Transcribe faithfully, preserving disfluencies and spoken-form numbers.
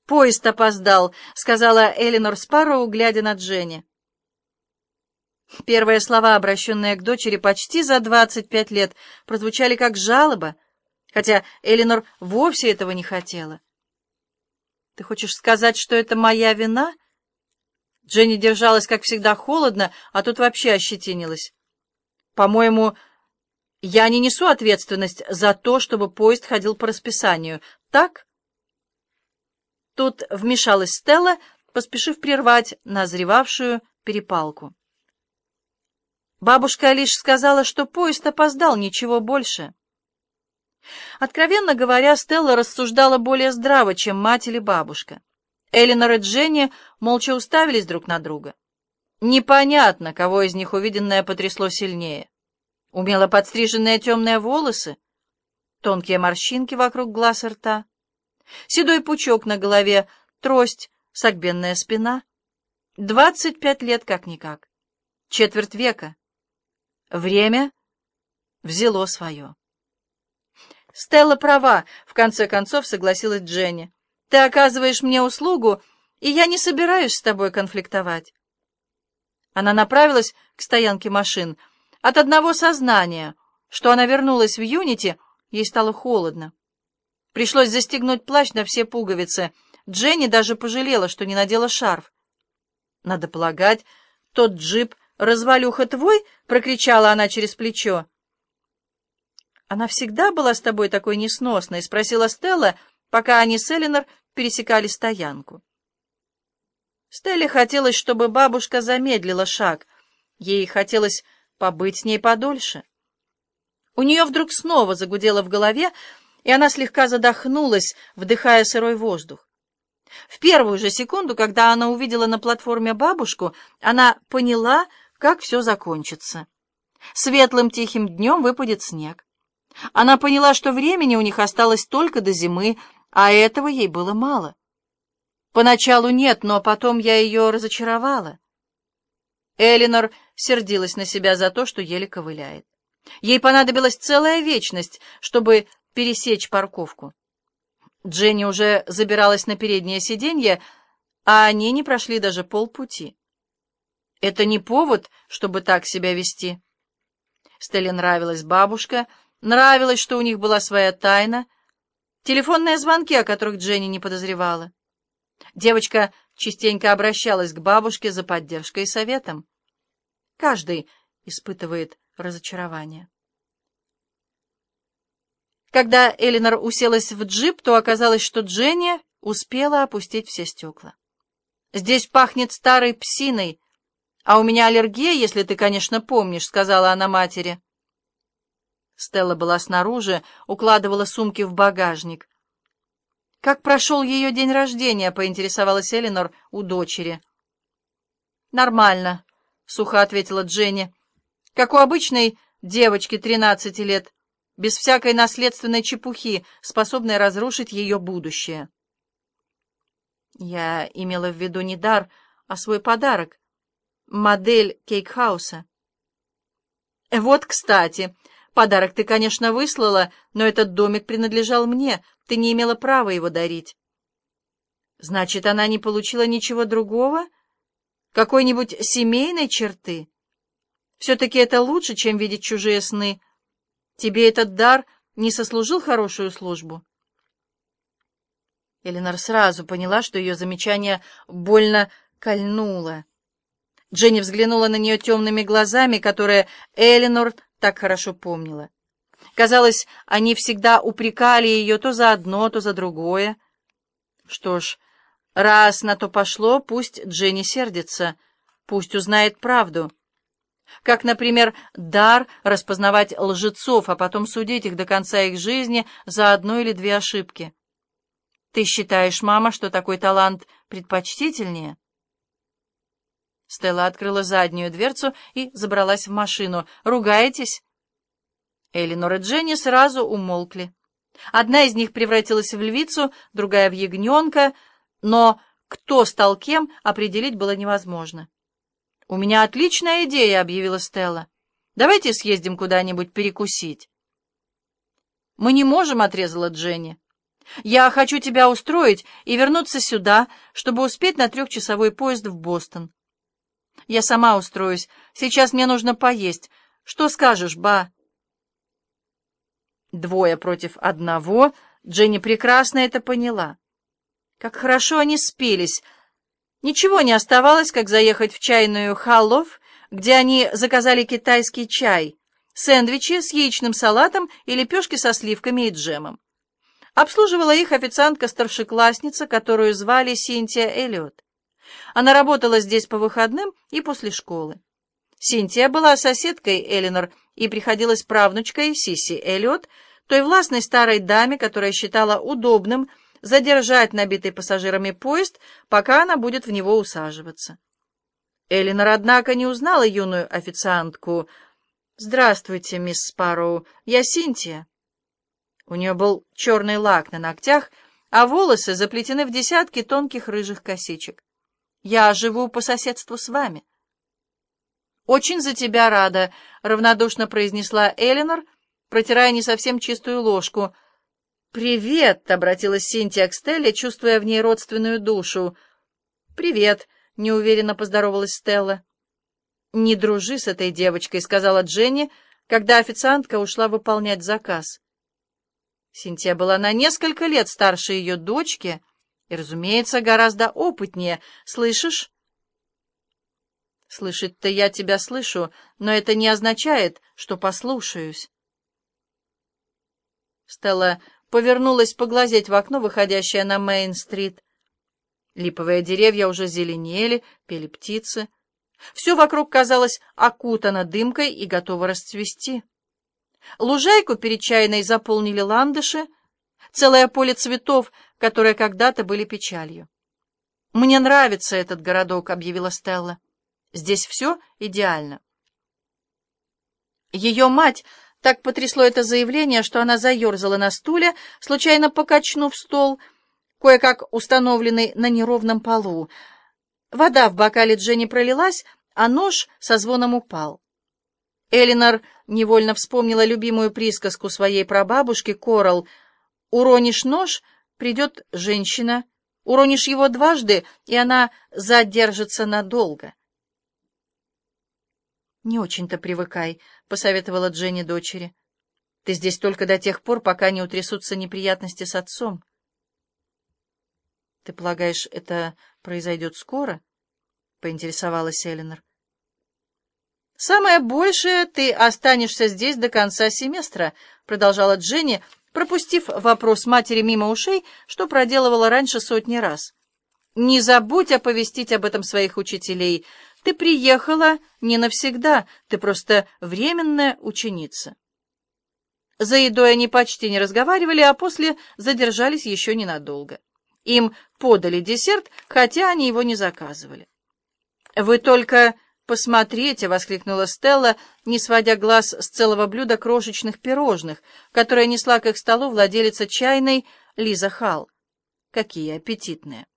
«Поезд опоздал», — сказала Элинор Спарроу, глядя на Дженни. Первые слова, обращенные к дочери почти за двадцать пять лет, прозвучали как жалоба, хотя Элинор вовсе этого не хотела. «Ты хочешь сказать, что это моя вина?» Дженни держалась, как всегда, холодно, а тут вообще ощетинилась. «По-моему, я не несу ответственность за то, чтобы поезд ходил по расписанию, так?» Тут вмешалась Стелла, поспешив прервать назревавшую перепалку. Бабушка лишь сказала, что поезд опоздал, ничего больше. Откровенно говоря, Стелла рассуждала более здраво, чем мать или бабушка. Элинор и Дженни молча уставились друг на друга. Непонятно, кого из них увиденное потрясло сильнее. Умело подстриженные темные волосы, тонкие морщинки вокруг глаз и рта, седой пучок на голове, трость, согбенная спина. Двадцать пять лет как-никак. Четверть века. Время взяло свое. «Стелла права», — в конце концов согласилась Дженни. «Ты оказываешь мне услугу, и я не собираюсь с тобой конфликтовать». Она направилась к стоянке машин. От одного сознания, что она вернулась в Юнити, ей стало холодно. Пришлось застегнуть плащ на все пуговицы. Дженни даже пожалела, что не надела шарф. «Надо полагать, тот джип развалюха твой?» — прокричала она через плечо. «Она всегда была с тобой такой несносной?» — спросила Стелла, пока они с Элинор пересекали стоянку. Стелле хотелось, чтобы бабушка замедлила шаг. Ей хотелось побыть с ней подольше. У нее вдруг снова загудело в голове, и она слегка задохнулась, вдыхая сырой воздух. В первую же секунду, когда она увидела на платформе бабушку, она поняла, как все закончится. Светлым тихим днем выпадет снег. Она поняла, что времени у них осталось только до зимы, а этого ей было мало. Поначалу нет, но потом я ее разочаровала. Элинор сердилась на себя за то, что еле ковыляет. Ей понадобилась целая вечность, чтобы пересечь парковку. Дженни уже забиралась на переднее сиденье, а они не прошли даже полпути. Это не повод, чтобы так себя вести. Стелле нравилась бабушка, нравилось, что у них была своя тайна, телефонные звонки, о которых Дженни не подозревала. Девочка частенько обращалась к бабушке за поддержкой и советом. Каждый испытывает разочарование. Когда Элинор уселась в джип, то оказалось, что Дженни успела опустить все стекла. «Здесь пахнет старой псиной, а у меня аллергия, если ты, конечно, помнишь», — сказала она матери. Стелла была снаружи, укладывала сумки в багажник. «Как прошел ее день рождения?» — поинтересовалась Элинор у дочери. «Нормально», — сухо ответила Дженни. «Как у обычной девочки тринадцати лет, без всякой наследственной чепухи, способной разрушить ее будущее». Я имела в виду не дар, а свой подарок. Модель кейкхауса. «Вот, кстати, подарок ты, конечно, выслала, но этот домик принадлежал мне, ты не имела права его дарить». «Значит, она не получила ничего другого? Какой-нибудь семейной черты? Все-таки это лучше, чем видеть чужие сны. Тебе этот дар не сослужил хорошую службу?» Элинор сразу поняла, что ее замечание больно кольнуло. Дженни взглянула на нее темными глазами, которые Элинор так хорошо помнила. Казалось, они всегда упрекали ее то за одно, то за другое. Что ж, раз на то пошло, пусть Дженни сердится, пусть узнает правду. Как, например, дар распознавать лжецов, а потом судить их до конца их жизни за одну или две ошибки. «Ты считаешь, мама, что такой талант предпочтительнее?» Стелла открыла заднюю дверцу и забралась в машину. «Ругаетесь?» Элинор и Дженни сразу умолкли. Одна из них превратилась в львицу, другая — в ягненка, но кто стал кем, определить было невозможно. «У меня отличная идея», — объявила Стелла. «Давайте съездим куда-нибудь перекусить». «Мы не можем», — отрезала Дженни. Я хочу тебя устроить и вернуться сюда, чтобы успеть на трехчасовой поезд в Бостон. Я сама устроюсь. Сейчас мне нужно поесть. Что скажешь, ба?» Двое против одного. Дженни прекрасно это поняла. Как хорошо они спелись. Ничего не оставалось, как заехать в чайную Халлов, где они заказали китайский чай, сэндвичи с яичным салатом и лепешки со сливками и джемом. Обслуживала их официантка-старшеклассница, которую звали Синтия Эллиот. Она работала здесь по выходным и после школы. Синтия была соседкой Элинор и приходилась правнучкой Сисси Эллиот, той властной старой даме, которая считала удобным задержать набитый пассажирами поезд, пока она будет в него усаживаться. Элинор, однако, не узнала юную официантку. «Здравствуйте, мисс Спарроу, я Синтия». У нее был черный лак на ногтях, а волосы заплетены в десятки тонких рыжих косичек. «Я живу по соседству с вами». «Очень за тебя рада», — равнодушно произнесла Элинор, протирая не совсем чистую ложку. «Привет», — обратилась Синтия к Стелле, чувствуя в ней родственную душу. «Привет», — неуверенно поздоровалась Стелла. «Не дружи с этой девочкой», — сказала Дженни, когда официантка ушла выполнять заказ. Синтия была на несколько лет старше ее дочки и, разумеется, гораздо опытнее. «Слышишь?» «Слышать-то я тебя слышу, но это не означает, что послушаюсь». Стелла повернулась поглазеть в окно, выходящее на Мейн-стрит. Липовые деревья уже зеленели, пели птицы. Все вокруг казалось окутано дымкой и готово расцвести. Лужайку перед чайной заполнили ландыши, целое поле цветов, которые когда-то были печалью. «Мне нравится этот городок», — объявила Стелла. «Здесь все идеально». Ее мать так потрясло это заявление, что она заерзала на стуле, случайно покачнув стол, кое-как установленный на неровном полу. Вода в бокале Дженни пролилась, а нож со звоном упал. Элинор невольно вспомнила любимую присказку своей прабабушки Корал: «Уронишь нож — придет женщина, уронишь его дважды, и она задержится надолго». «Не очень-то привыкай», — посоветовала Дженни дочери. «Ты здесь только до тех пор, пока не утрясутся неприятности с отцом». «Ты полагаешь, это произойдет скоро?» — поинтересовалась Элинор. «Самое большее, ты останешься здесь до конца семестра», — продолжала Дженни, пропустив вопрос матери мимо ушей, что проделывала раньше сотни раз. «Не забудь оповестить об этом своих учителей. Ты приехала не навсегда, ты просто временная ученица». За едой они почти не разговаривали, а после задержались еще ненадолго. Им подали десерт, хотя они его не заказывали. «Вы только посмотрите!» — воскликнула Стелла, не сводя глаз с целого блюда крошечных пирожных, которые несла к их столу владелица чайной Лиза Халл. «Какие аппетитные!»